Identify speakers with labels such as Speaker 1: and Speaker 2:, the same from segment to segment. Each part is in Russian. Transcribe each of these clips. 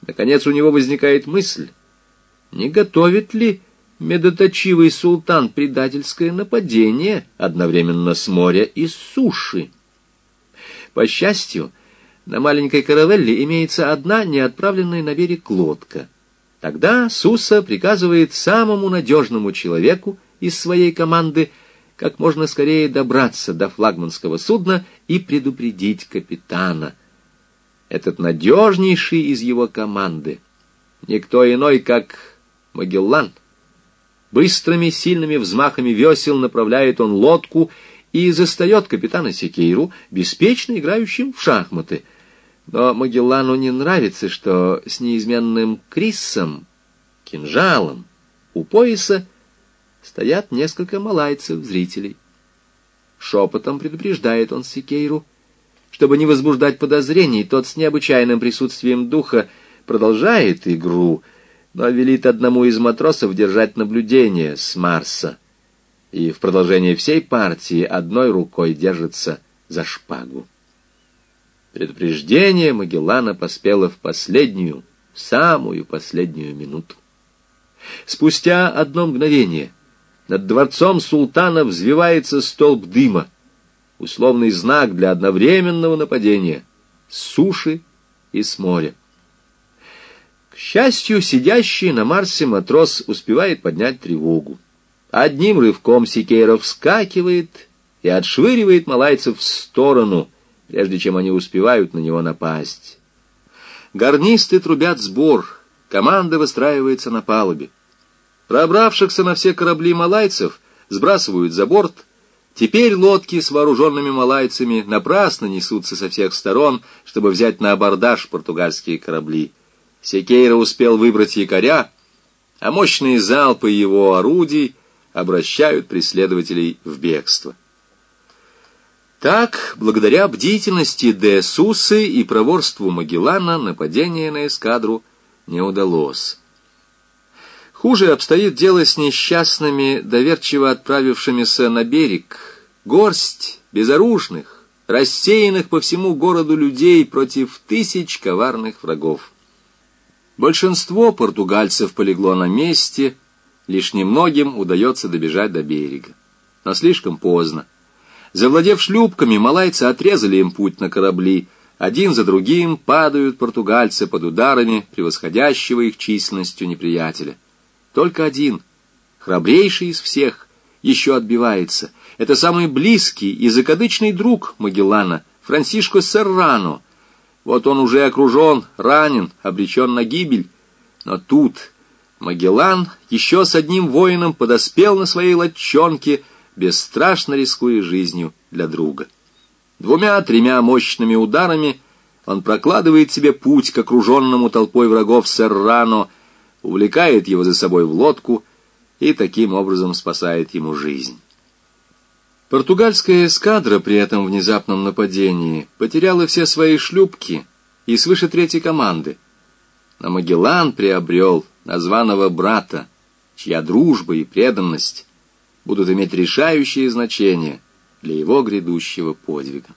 Speaker 1: Наконец у него возникает мысль, не готовит ли медоточивый султан предательское нападение одновременно с моря и с суши. По счастью, на маленькой каравелле имеется одна неотправленная на берег лодка. Тогда Суса приказывает самому надежному человеку из своей команды как можно скорее добраться до флагманского судна и предупредить капитана. Этот надежнейший из его команды никто иной, как Магеллан. Быстрыми, сильными взмахами весел направляет он лодку и застает капитана Секейру, беспечно играющим в шахматы. Но Магеллану не нравится, что с неизменным Криссом, кинжалом, у пояса стоят несколько малайцев-зрителей. Шепотом предупреждает он Секейру. Чтобы не возбуждать подозрений, тот с необычайным присутствием духа продолжает игру, но велит одному из матросов держать наблюдение с Марса, и в продолжение всей партии одной рукой держится за шпагу. Предупреждение Магеллана поспело в последнюю, самую последнюю минуту. Спустя одно мгновение над дворцом султана взвивается столб дыма, условный знак для одновременного нападения с суши и с моря. К счастью, сидящий на Марсе матрос успевает поднять тревогу. Одним рывком Секейра вскакивает и отшвыривает малайцев в сторону, прежде чем они успевают на него напасть. Гарнисты трубят сбор, команда выстраивается на палубе. Пробравшихся на все корабли малайцев сбрасывают за борт. Теперь лодки с вооруженными малайцами напрасно несутся со всех сторон, чтобы взять на абордаж португальские корабли. Секейра успел выбрать якоря, а мощные залпы его орудий обращают преследователей в бегство. Так, благодаря бдительности де Сусы и проворству Магеллана, нападение на эскадру не удалось. Хуже обстоит дело с несчастными, доверчиво отправившимися на берег. Горсть безоружных, рассеянных по всему городу людей против тысяч коварных врагов. Большинство португальцев полегло на месте, лишь немногим удается добежать до берега. Но слишком поздно. Завладев шлюпками, малайцы отрезали им путь на корабли. Один за другим падают португальцы под ударами превосходящего их численностью неприятеля. Только один, храбрейший из всех, еще отбивается. Это самый близкий и закадычный друг Магеллана, Франсишко Серрано. Вот он уже окружен, ранен, обречен на гибель. Но тут Магеллан еще с одним воином подоспел на своей лодчонке, бесстрашно рискуя жизнью для друга. 2-3 мощными ударами он прокладывает себе путь к окруженному толпой врагов Серрано, увлекает его за собой в лодку и таким образом спасает ему жизнь. Португальская эскадра при этом внезапном нападении потеряла все свои шлюпки и свыше трети команды. Но Магеллан приобрел названного брата, чья дружба и преданность будут иметь решающее значение для его грядущего подвига.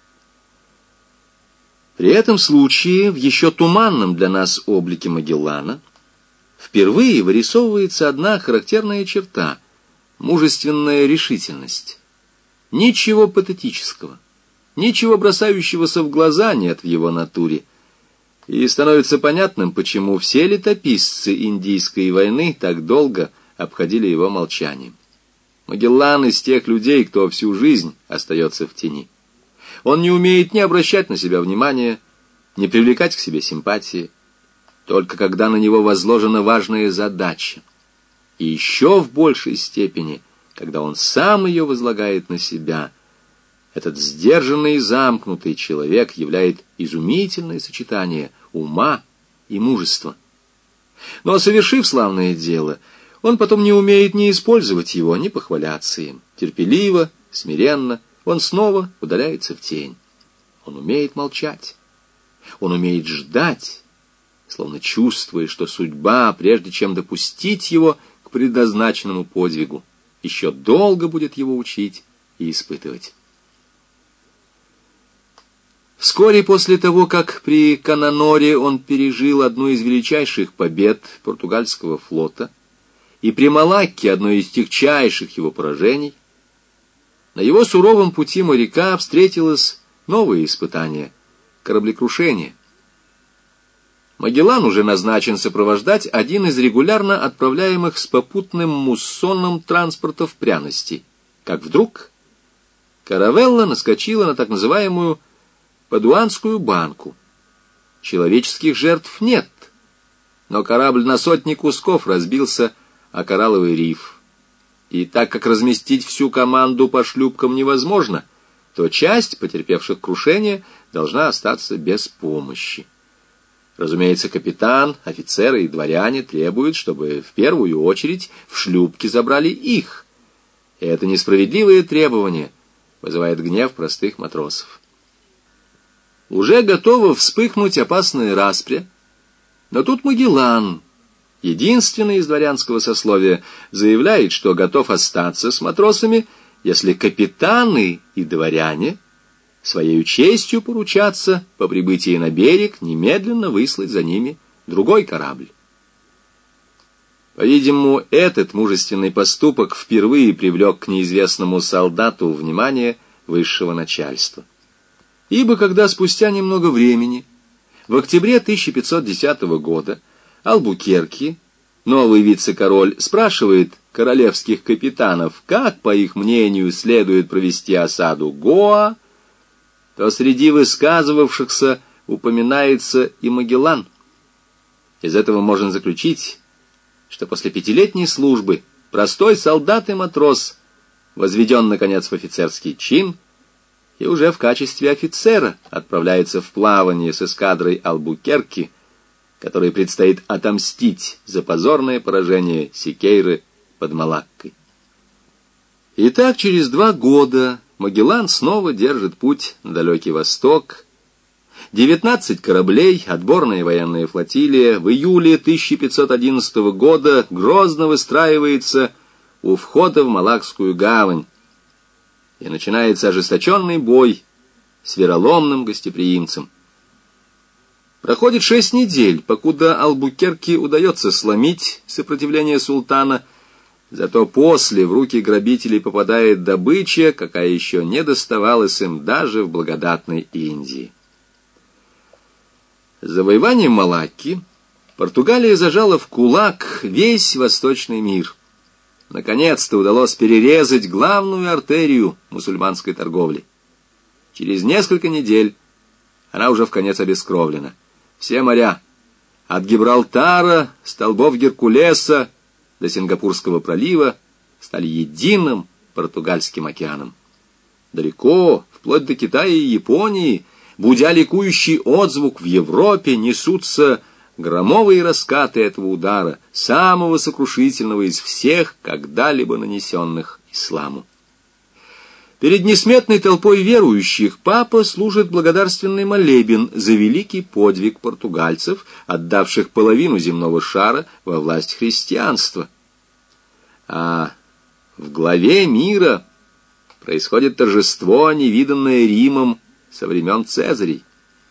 Speaker 1: При этом случае в еще туманном для нас облике Магеллана впервые вырисовывается одна характерная черта — мужественная решительность. Ничего патетического, ничего бросающегося в глаза нет в его натуре. И становится понятным, почему все летописцы Индийской войны так долго обходили его молчанием. Магеллан из тех людей, кто всю жизнь остается в тени. Он не умеет ни обращать на себя внимания, ни привлекать к себе симпатии, только когда на него возложена важная задача. И еще в большей степени, когда он сам ее возлагает на себя. Этот сдержанный и замкнутый человек являет изумительное сочетание ума и мужества. Но, совершив славное дело, он потом не умеет ни использовать его, ни похваляться им. Терпеливо, смиренно он снова удаляется в тень. Он умеет молчать. Он умеет ждать, словно чувствуя, что судьба, прежде чем допустить его к предназначенному подвигу, еще долго будет его учить и испытывать. Вскоре после того, как при Кананоре он пережил одну из величайших побед португальского флота, и при Малакке одно из тягчайших его поражений, на его суровом пути моряка встретилось новое испытание — кораблекрушение. Магеллан уже назначен сопровождать один из регулярно отправляемых с попутным муссоном транспортов пряностей, как вдруг каравелла наскочила на так называемую Падуанскую банку. Человеческих жертв нет, но корабль на сотни кусков разбился о коралловый риф. И так как разместить всю команду по шлюпкам невозможно, то часть потерпевших крушение должна остаться без помощи. Разумеется, капитан, офицеры и дворяне требуют, чтобы в первую очередь в шлюпки забрали их. И это несправедливое требование вызывает гнев простых матросов. Уже готова вспыхнуть опасная распря, но тут Магеллан, единственный из дворянского сословия, заявляет, что готов остаться с матросами, если капитаны и дворяне своею честью поручатся по прибытии на берег немедленно выслать за ними другой корабль. По-видимому, этот мужественный поступок впервые привлек к неизвестному солдату внимание высшего начальства. Ибо когда спустя немного времени, в октябре 1510 года, Албукерки, новый вице-король, спрашивает королевских капитанов, как, по их мнению, следует провести осаду Гоа, то среди высказывавшихся упоминается и Магеллан. Из этого можно заключить, что после 5-летней службы простой солдат и матрос возведен, наконец, в офицерский чин и уже в качестве офицера отправляется в плавание с эскадрой Албукерки, которой предстоит отомстить за позорное поражение Сикейры под Малаккой. Итак, через 2 года Магеллан снова держит путь на далекий восток. 19 кораблей, отборная военная флотилия, в июле 1511 года грозно выстраивается у входа в Малакскую гавань, и начинается ожесточенный бой с вероломным гостеприимцем. Проходит 6 недель, покуда Албукерке удается сломить сопротивление султана, зато после в руки грабителей попадает добыча, какая еще не доставалась им даже в благодатной Индии. С завоеванием Малакки Португалия зажала в кулак весь восточный мир. Наконец-то удалось перерезать главную артерию мусульманской торговли. Через несколько недель она уже вконец обескровлена. Все моря, от Гибралтара, столбов Геркулеса до Сингапурского пролива, стали единым португальским океаном. Далеко, вплоть до Китая и Японии, будя ликующий отзвук в Европе, несутся громовые раскаты этого удара, самого сокрушительного из всех, когда-либо нанесенных исламу. Перед несметной толпой верующих папа служит благодарственный молебен за великий подвиг португальцев, отдавших половину земного шара во власть христианства. А в главе мира происходит торжество, невиданное Римом со времен Цезарей.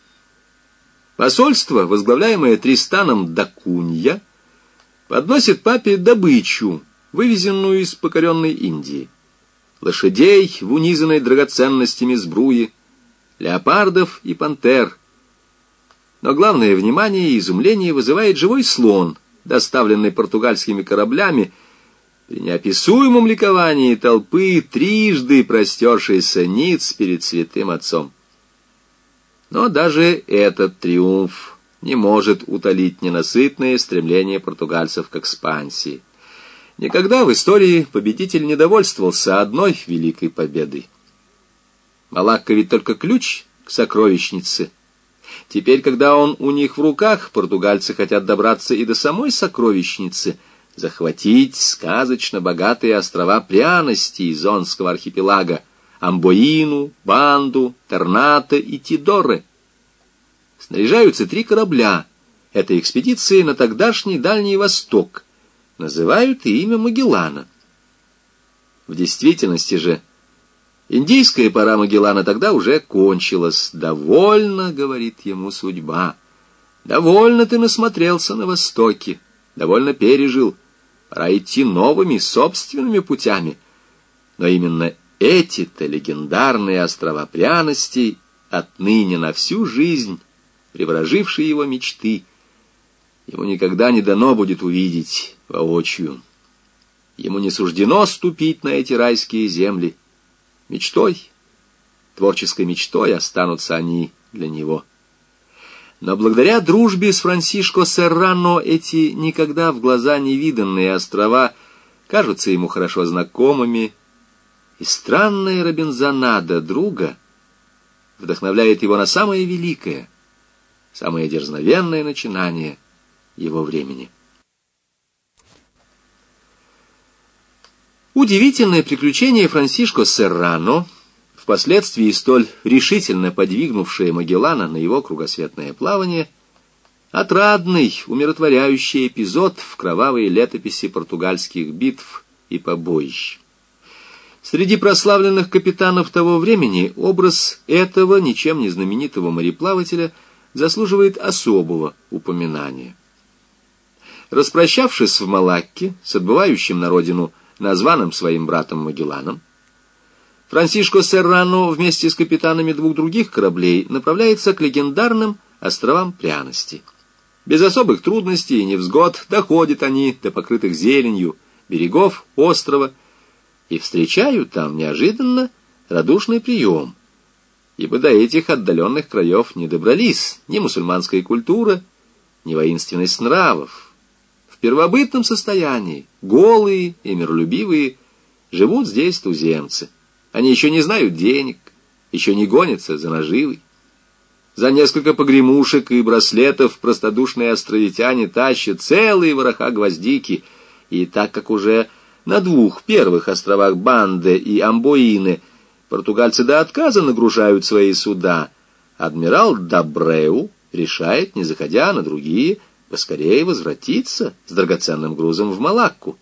Speaker 1: Посольство, возглавляемое Тристаном да Кунья, подносит папе добычу, вывезенную из покоренной Индии. Лошадей в унизанной драгоценностями сбруи, леопардов и пантер. Но главное внимание и изумление вызывает живой слон, доставленный португальскими кораблями, при неописуемом ликовании толпы, трижды простершейся ниц перед святым отцом. Но даже этот триумф не может утолить ненасытное стремление португальцев к экспансии. Никогда в истории победитель не довольствовался одной великой победой. Малакка ведь только ключ к сокровищнице. Теперь, когда он у них в руках, португальцы хотят добраться и до самой сокровищницы, захватить сказочно богатые острова пряностей Зонского архипелага, Амбоину, Банду, Тернате и Тидоры. Снаряжаются 3 корабля этой экспедиции на тогдашний Дальний Восток. Называют и имя Магеллана. В действительности же Индийская пора Магеллана тогда уже кончилась. «Довольно, — говорит ему судьба, — довольно ты насмотрелся на Востоке, довольно пережил, пора идти новыми собственными путями». Но именно эти-то легендарные острова пряностей, отныне на всю жизнь приворожившие его мечты, ему никогда не дано будет увидеть воочию. Ему не суждено ступить на эти райские земли. Мечтой, творческой мечтой останутся они для него. Но благодаря дружбе с Франсишко Серрано эти никогда в глаза не виданные острова кажутся ему хорошо знакомыми, и странная робинзонада друга вдохновляет его на самое великое, самое дерзновенное начинание его времени. Удивительное приключение Франсишко Серрано, впоследствии столь решительно подвигнувшее Магеллана на его кругосветное плавание, отрадный, умиротворяющий эпизод в кровавой летописи португальских битв и побоищ. Среди прославленных капитанов того времени образ этого ничем не знаменитого мореплавателя заслуживает особого упоминания. Распрощавшись в Малакке с отбывающим на родину названным своим братом Магелланом, Франсишко Серрано вместе с капитанами двух других кораблей направляется к легендарным островам пряности. Без особых трудностей и невзгод доходят они до покрытых зеленью берегов острова и встречают там неожиданно радушный прием, ибо до этих отдаленных краев не добрались ни мусульманская культура, ни воинственность нравов. В первобытном состоянии, голые и миролюбивые, живут здесь туземцы. Они еще не знают денег, еще не гонятся за наживой. За несколько погремушек и браслетов простодушные островитяне тащат целые вороха гвоздики, и так как уже на двух первых островах Банде и Амбоины португальцы до отказа нагружают свои суда, адмирал Дабреу решает, не заходя на другие, поскорее возвратиться с драгоценным грузом в Малакку.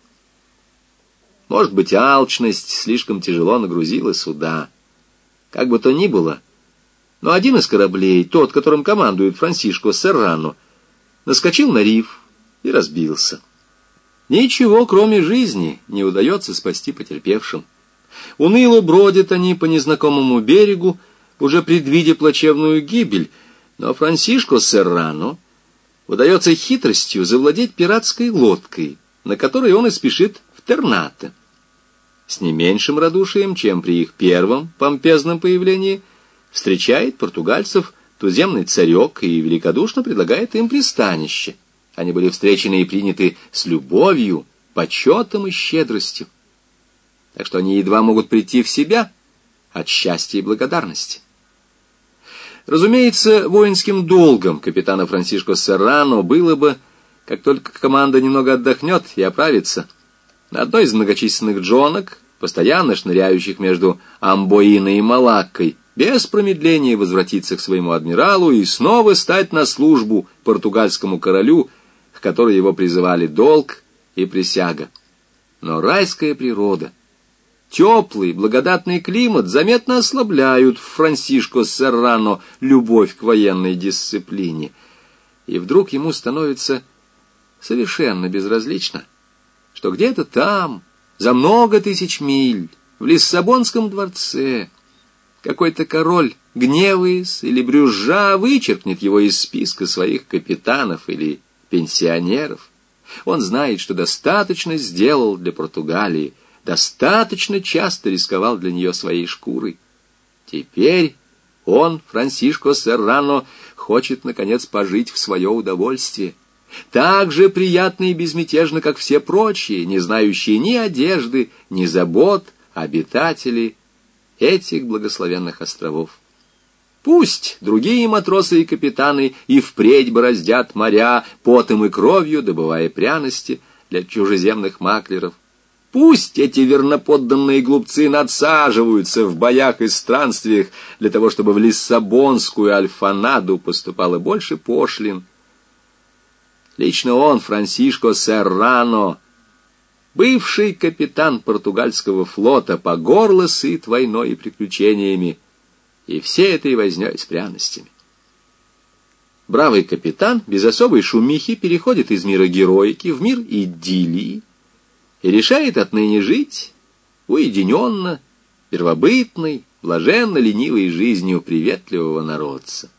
Speaker 1: Может быть, алчность слишком тяжело нагрузила суда. Как бы то ни было, но один из кораблей, тот, которым командует Франсишко Серрано, наскочил на риф и разбился. Ничего, кроме жизни, не удается спасти потерпевшим. Уныло бродят они по незнакомому берегу, уже предвидя плачевную гибель, но Франсишко Серрано удается хитростью завладеть пиратской лодкой, на которой он и спешит в Тернате. С не меньшим радушием, чем при их первом помпезном появлении, встречает португальцев туземный царек и великодушно предлагает им пристанище. Они были встречены и приняты с любовью, почетом и щедростью. Так что они едва могут прийти в себя от счастья и благодарности. Разумеется, воинским долгом капитана Франсишко Серрано было бы, как только команда немного отдохнет и оправится, на одной из многочисленных джонок, постоянно шныряющих между Амбоиной и Малаккой, без промедления возвратиться к своему адмиралу и снова стать на службу португальскому королю, к которой его призывали долг и присяга. Но райская природа, теплый, благодатный климат заметно ослабляют в Франсишко Серрано любовь к военной дисциплине. И вдруг ему становится совершенно безразлично, что где-то там, за много тысяч миль, в Лиссабонском дворце, какой-то король, гневаясь или брюзжа, вычеркнет его из списка своих капитанов или пенсионеров. Он знает, что достаточно сделал для Португалии, достаточно часто рисковал для нее своей шкурой. Теперь он, Франсишко Серрано, хочет, наконец, пожить в свое удовольствие. Так же приятно и безмятежно, как все прочие, не знающие ни одежды, ни забот, обитатели этих благословенных островов. Пусть другие матросы и капитаны и впредь бороздят моря потом и кровью, добывая пряности для чужеземных маклеров. Пусть эти верноподданные глупцы надсаживаются в боях и странствиях для того, чтобы в Лиссабонскую Альфанаду поступало больше пошлин. Лично он, Франсишко Серрано, бывший капитан португальского флота, по горло сыт войной и приключениями, и всей этой вознёй с пряностями. Бравый капитан без особой шумихи переходит из мира героики в мир идиллии и решает отныне жить уединенно, первобытной, блаженно-ленивой жизнью приветливого народца.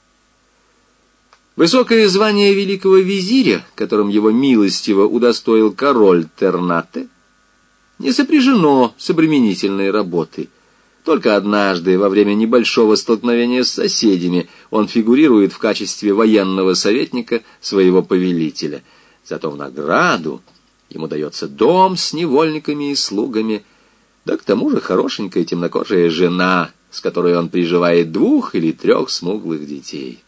Speaker 1: Высокое звание великого визиря, которым его милостиво удостоил король Тернате, не сопряжено с обременительной работой. Только однажды, во время небольшого столкновения с соседями, он фигурирует в качестве военного советника своего повелителя. Зато в награду ему дается дом с невольниками и слугами, да к тому же хорошенькая темнокожая жена, с которой он приживает 2 или 3 смуглых детей.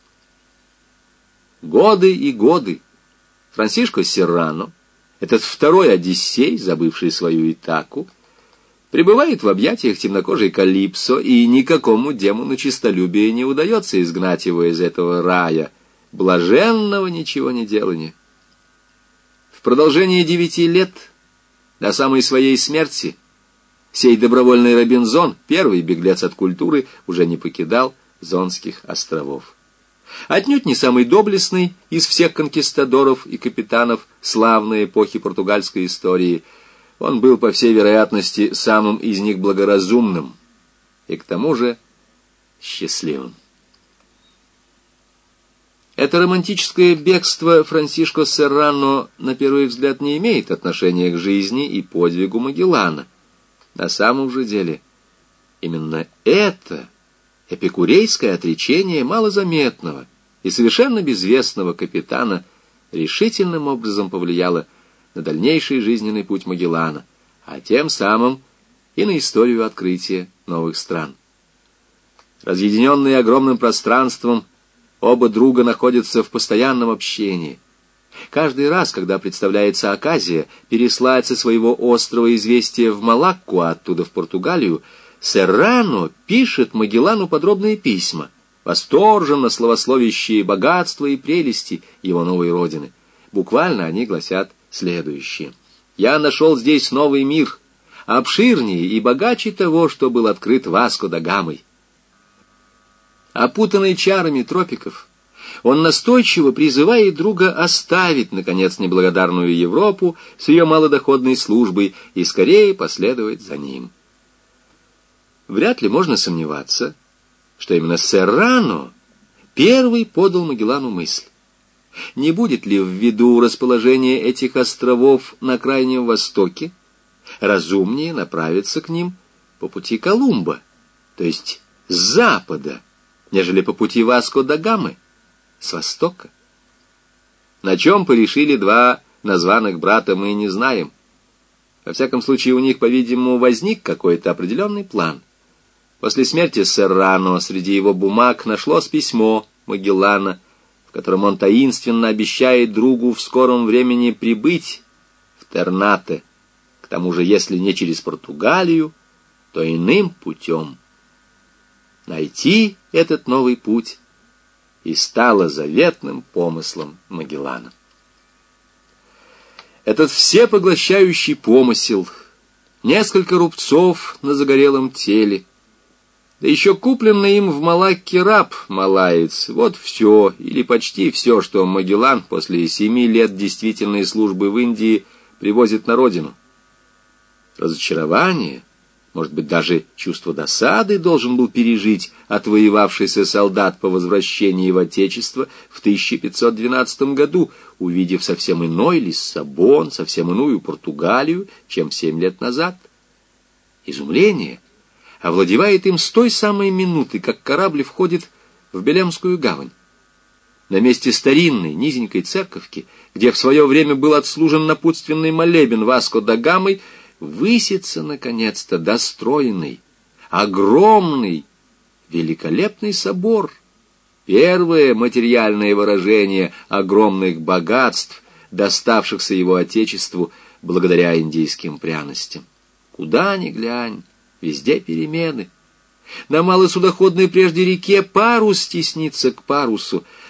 Speaker 1: Годы и годы Франсишко Серрано, этот второй Одиссей, забывший свою Итаку, пребывает в объятиях темнокожей Калипсо, и никакому демону честолюбия не удается изгнать его из этого рая, блаженного ничего не делания. В продолжении 9 лет, до самой своей смерти, сей добровольный Робинзон, первый беглец от культуры, уже не покидал Зонских островов. Отнюдь не самый доблестный из всех конкистадоров и капитанов славной эпохи португальской истории, он был, по всей вероятности, самым из них благоразумным и, к тому же, счастливым. Это романтическое бегство Франсишко Серрано на первый взгляд не имеет отношения к жизни и подвигу Магеллана. На самом же деле, именно это эпикурейское отречение малозаметного и совершенно безвестного капитана решительным образом повлияло на дальнейший жизненный путь Магеллана, а тем самым и на историю открытия новых стран. Разъединенные огромным пространством, оба друга находятся в постоянном общении. Каждый раз, когда представляется оказия переслать со своего острова известия в Малакку, а оттуда в Португалию, Серрано пишет Магеллану подробные письма, восторженно славословящие богатство и прелести его новой родины. Буквально они гласят следующее: «Я нашел здесь новый мир, обширнее и богаче того, что был открыт Васко да Гамой. Опутанный чарами тропиков, он настойчиво призывает друга оставить, наконец, неблагодарную Европу с ее малодоходной службой и скорее последовать за ним». Вряд ли можно сомневаться, что именно Серрано первый подал Магеллану мысль. Не будет ли ввиду расположения этих островов на Крайнем Востоке разумнее направиться к ним по пути Колумба, то есть с запада, нежели по пути Васко да Гамы, с востока? На чем порешили 2 названных брата, мы не знаем. Во всяком случае, у них, по-видимому, возник какой-то определенный план. После смерти Серрано среди его бумаг нашлось письмо Магеллана, в котором он таинственно обещает другу в скором времени прибыть в Тернате, к тому же, если не через Португалию, то иным путем. Найти этот новый путь и стало заветным помыслом Магеллана. Этот всепоглощающий помысел, несколько рубцов на загорелом теле, да еще купленный им в Малакке раб малаец — вот все, или почти все, что Магеллан после 7 лет действительной службы в Индии привозит на родину. Разочарование, может быть, даже чувство досады должен был пережить отвоевавшийся солдат по возвращении в Отечество в 1512 году, увидев совсем иной Лиссабон, совсем иную Португалию, чем 7 лет назад. Изумление овладевает им с той самой минуты, как корабль входит в Белемскую гавань. На месте старинной низенькой церковки, где в свое время был отслужен напутственный молебен Васко да Гамой, высится, наконец-то, достроенный, огромный, великолепный собор. Первое материальное выражение огромных богатств, доставшихся его отечеству благодаря индийским пряностям. Куда ни глянь, везде перемены. На малосудоходной прежде реке парус теснится к парусу,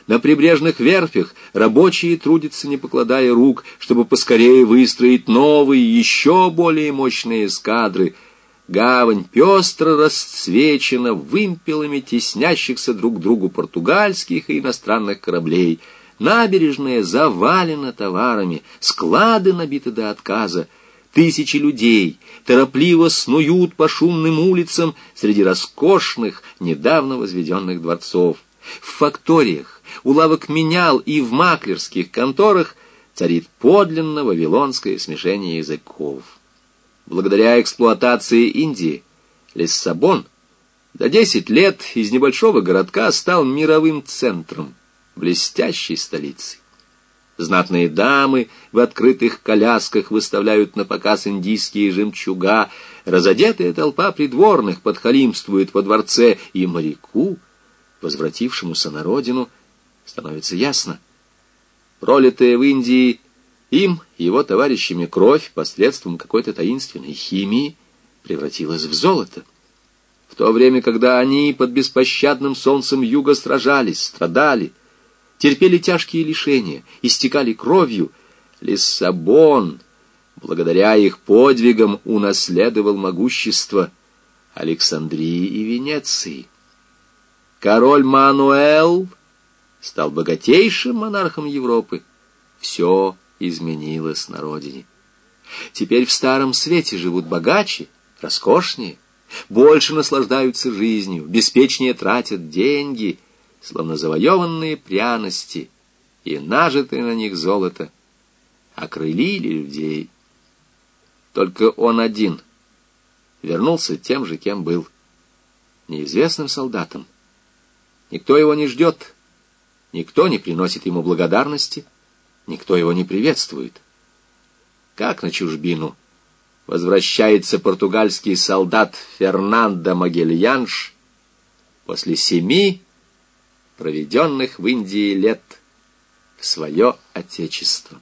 Speaker 1: На прибрежных верфях рабочие трудятся, не покладая рук, чтобы поскорее выстроить новые, еще более мощные эскадры. Гавань пестро расцвечена вымпелами теснящихся друг к другу португальских и иностранных кораблей. Набережная завалена товарами, склады набиты до отказа. Тысячи людей торопливо снуют по шумным улицам среди роскошных, недавно возведенных дворцов. В факториях, у лавок менял и в маклерских конторах царит подлинно вавилонское смешение языков. Благодаря эксплуатации Индии Лиссабон за 10 лет из небольшого городка стал мировым центром, блестящей столицей. Знатные дамы в открытых колясках выставляют на показ индийские жемчуга, разодетая толпа придворных подхалимствует во дворце, и моряку, возвратившемуся на родину, становится ясно: пролитая в Индии им и его товарищами кровь посредством какой-то таинственной химии превратилась в золото. В то время, когда они под беспощадным солнцем юга сражались, страдали, терпели тяжкие лишения, истекали кровью, Лиссабон, благодаря их подвигам, унаследовал могущество Александрии и Венеции. Король Мануэл стал богатейшим монархом Европы. Все изменилось на родине. Теперь в Старом Свете живут богаче, роскошнее, больше наслаждаются жизнью, беспечнее тратят деньги, словно завоеванные пряности, и нажитое на них золото окрылили людей. Только он один вернулся тем же, кем был, неизвестным солдатом. Никто его не ждет, никто не приносит ему благодарности, никто его не приветствует. Как на чужбину возвращается португальский солдат Фернандо Магельянш после 7 проведенных в Индии лет в свое отечество.